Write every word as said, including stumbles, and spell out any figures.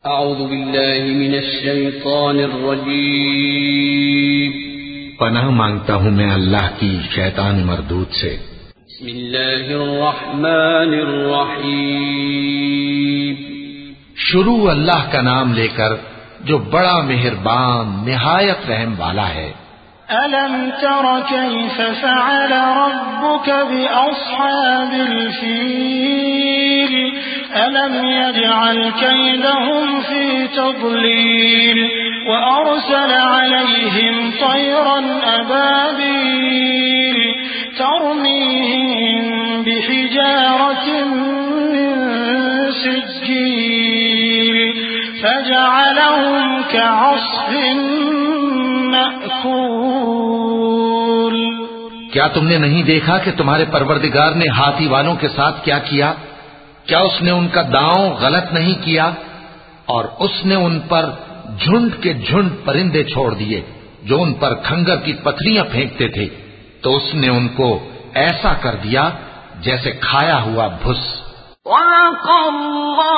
اعوذ باللہ من الشیطان الرجیم پناہ مانگتا ہوں میں اللہ کی شیطان مردود سے. بسم اللہ الرحمن الرحیم شروع اللہ کا نام لے کر جو بڑا مہربان نہایت رحم والا ہے. ألم تر كيف فعل ربك بأصحاب الفيل ألم يجعل كيدهم في تضليل وأرسل عليهم طيرا أبابيل ترميهم بحجارة من سجيل فجعلهم كعصف مأكول. کیا تم نے نہیں دیکھا کہ تمہارے پروردگار نے ہاتھی والوں کے ساتھ کیا کیا؟ کیا اس نے ان کا داؤں غلط نہیں کیا؟ اور اس نے ان پر جھنڈ کے جھنڈ پرندے چھوڑ دیے جو ان پر کھنگر کی پتھریاں پھینکتے تھے، تو اس نے ان کو ایسا کر دیا جیسے کھایا ہوا بھس. وَلَقَ اللَّهُ